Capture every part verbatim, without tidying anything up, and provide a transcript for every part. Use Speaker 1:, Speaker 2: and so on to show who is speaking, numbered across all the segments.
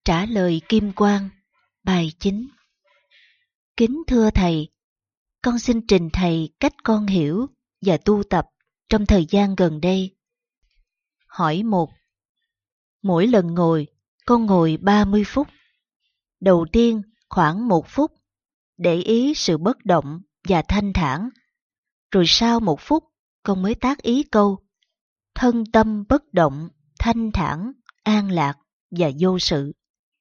Speaker 1: Trả lời Kim Quang, bài chín. Kính thưa Thầy, con xin trình Thầy cách con hiểu và tu tập trong thời gian gần đây. Hỏi một. Mỗi lần ngồi, con ngồi ba mươi phút. Đầu tiên khoảng một phút, để ý sự bất động và thanh thản. Rồi sau một phút, con mới tác ý câu thân tâm bất động, thanh thản, an lạc và vô sự.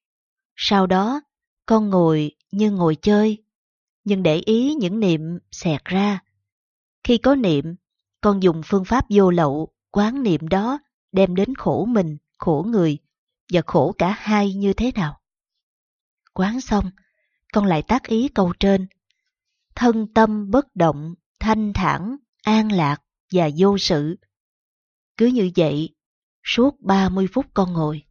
Speaker 1: Sau đó, con ngồi như ngồi chơi, nhưng để ý những niệm xẹt ra. Khi có niệm, con dùng phương pháp vô lậu, quán niệm đó đem đến khổ mình, khổ người và khổ cả hai như thế nào. Quán xong, con lại tác ý câu trên. Thân tâm bất động, thanh thản, an lạc và vô sự. Cứ như vậy, suốt ba mươi phút con ngồi.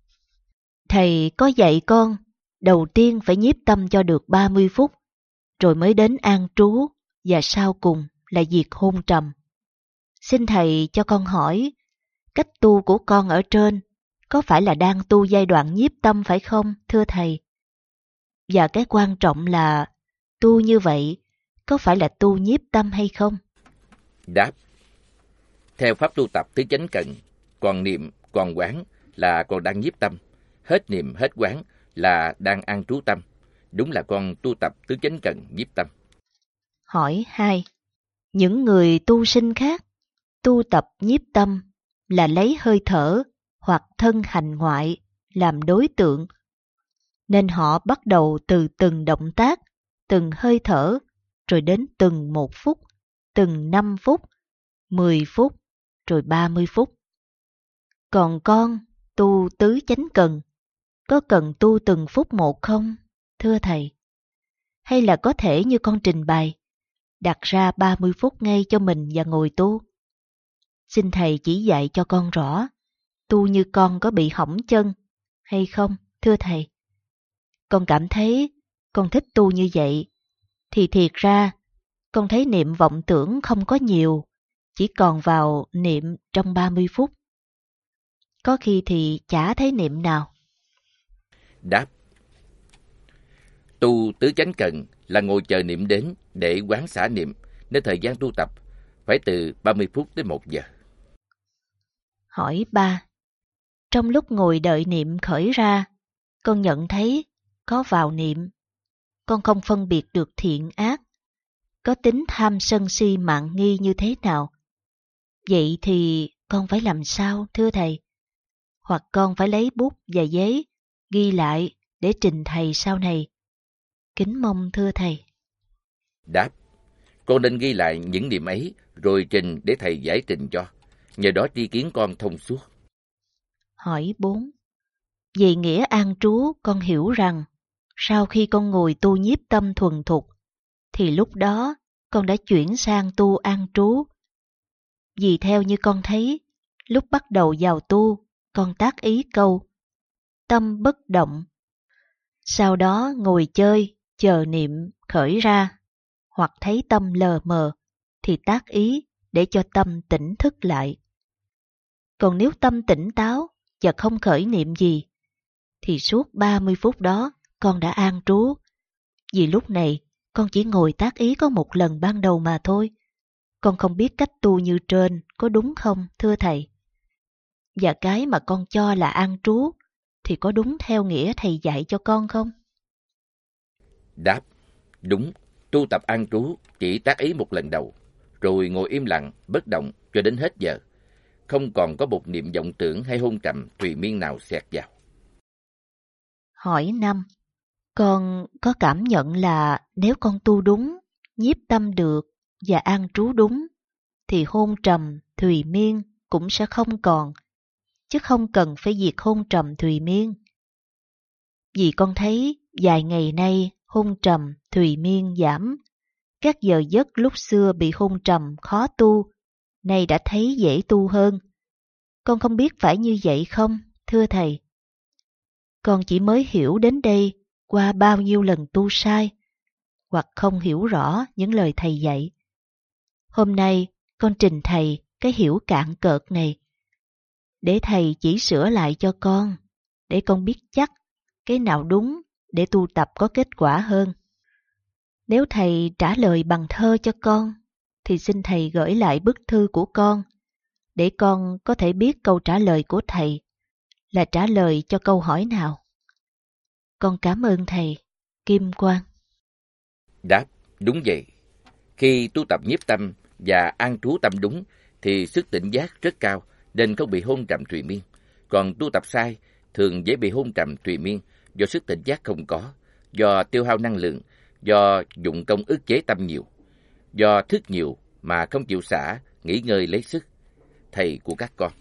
Speaker 1: Thầy có dạy con, đầu tiên phải nhiếp tâm cho được ba mươi phút, rồi mới đến an trú, và sau cùng là diệt hôn trầm. Xin Thầy cho con hỏi, cách tu của con ở trên, có phải là đang tu giai đoạn nhiếp tâm phải không, thưa Thầy? Và cái quan trọng là, tu như vậy, có phải là tu nhiếp tâm hay không?
Speaker 2: Đáp. Theo pháp tu tập tứ chánh cần, còn niệm, còn quán là con đang nhiếp tâm, hết niệm, hết quán là đang an trú tâm. Đúng là con tu tập tứ chánh cần nhiếp tâm.
Speaker 1: Hỏi hai. Những người tu sinh khác, tu tập nhiếp tâm là lấy hơi thở hoặc thân hành ngoại làm đối tượng, nên họ bắt đầu từ từng động tác, từng hơi thở, rồi đến từng một phút, từng năm phút, mười phút, rồi ba mươi phút. Còn con tu tứ chánh cần, có cần tu từng phút một không, thưa Thầy? Hay là có thể như con trình bày, đặt ra ba mươi phút ngay cho mình và ngồi tu? Xin Thầy chỉ dạy cho con rõ, tu như con có bị hỏng chân hay không, thưa Thầy? Con cảm thấy con thích tu như vậy, thì thiệt ra con thấy niệm vọng tưởng không có nhiều, chỉ còn vào niệm trong ba mươi phút. Có khi thì chả thấy niệm nào.
Speaker 2: Đáp. Tu tứ chánh cần là ngồi chờ niệm đến để quán xả niệm, nên thời gian tu tập phải từ ba mươi phút đến một giờ.
Speaker 1: Hỏi ba. Trong lúc ngồi đợi niệm khởi ra, con nhận thấy có vào niệm. Con không phân biệt được thiện ác, có tính tham sân si mạn nghi như thế nào. Vậy thì con phải làm sao, thưa Thầy? Hoặc con phải lấy bút và giấy, ghi lại để trình Thầy sau này. Kính mong thưa Thầy.
Speaker 2: Đáp. Con nên ghi lại những niệm ấy rồi trình để Thầy giải trình cho. Nhờ đó tri kiến con thông suốt.
Speaker 1: Hỏi bốn. Về nghĩa an trú, con hiểu rằng sau khi con ngồi tu nhiếp tâm thuần thục, thì lúc đó con đã chuyển sang tu an trú. Vì theo như con thấy, lúc bắt đầu vào tu, con tác ý câu tâm bất động. Sau đó ngồi chơi, chờ niệm khởi ra, hoặc thấy tâm lờ mờ, thì tác ý để cho tâm tỉnh thức lại. Còn nếu tâm tỉnh táo và không khởi niệm gì, thì suốt ba mươi phút đó con đã an trú. Vì lúc này con chỉ ngồi tác ý có một lần ban đầu mà thôi. Con không biết cách tu như trên có đúng không, thưa Thầy? Và cái mà con cho là an trú thì có đúng theo nghĩa Thầy dạy cho con không?
Speaker 2: Đáp. Đúng, tu tập an trú chỉ tác ý một lần đầu, rồi ngồi im lặng, bất động cho đến hết giờ. Không còn có một niệm vọng tưởng hay hôn trầm tùy miên nào xẹt vào.
Speaker 1: Hỏi năm. Con có cảm nhận là nếu con tu đúng, nhiếp tâm được và an trú đúng, thì hôn trầm, thùy miên cũng sẽ không còn, chứ không cần phải diệt hôn trầm thùy miên. Vì con thấy vài ngày nay hôn trầm, thùy miên giảm, các giờ giấc lúc xưa bị hôn trầm khó tu, nay đã thấy dễ tu hơn. Con không biết phải như vậy không, thưa Thầy? Con chỉ mới hiểu đến đây qua bao nhiêu lần tu sai, hoặc không hiểu rõ những lời Thầy dạy. Hôm nay con trình Thầy cái hiểu cạn cợt này, để Thầy chỉ sửa lại cho con, để con biết chắc cái nào đúng để tu tập có kết quả hơn. Nếu thầy trả lời bằng thơ cho con, thì xin thầy gửi lại bức thư của con, để con có thể biết câu trả lời của thầy là trả lời cho câu hỏi nào. Con cảm ơn thầy, Kim Quang.
Speaker 2: Đáp, đúng vậy. Khi tu tập nhiếp tâm và an trú tâm đúng, thì sức tỉnh giác rất cao, nên không bị hôn trầm trụy miên. Còn tu tập sai, thường dễ bị hôn trầm trụy miên, do sức tỉnh giác không có, do tiêu hao năng lượng, do dụng công ức chế tâm nhiều, do thức nhiều mà không chịu xả, nghỉ ngơi lấy sức. Thầy của các con.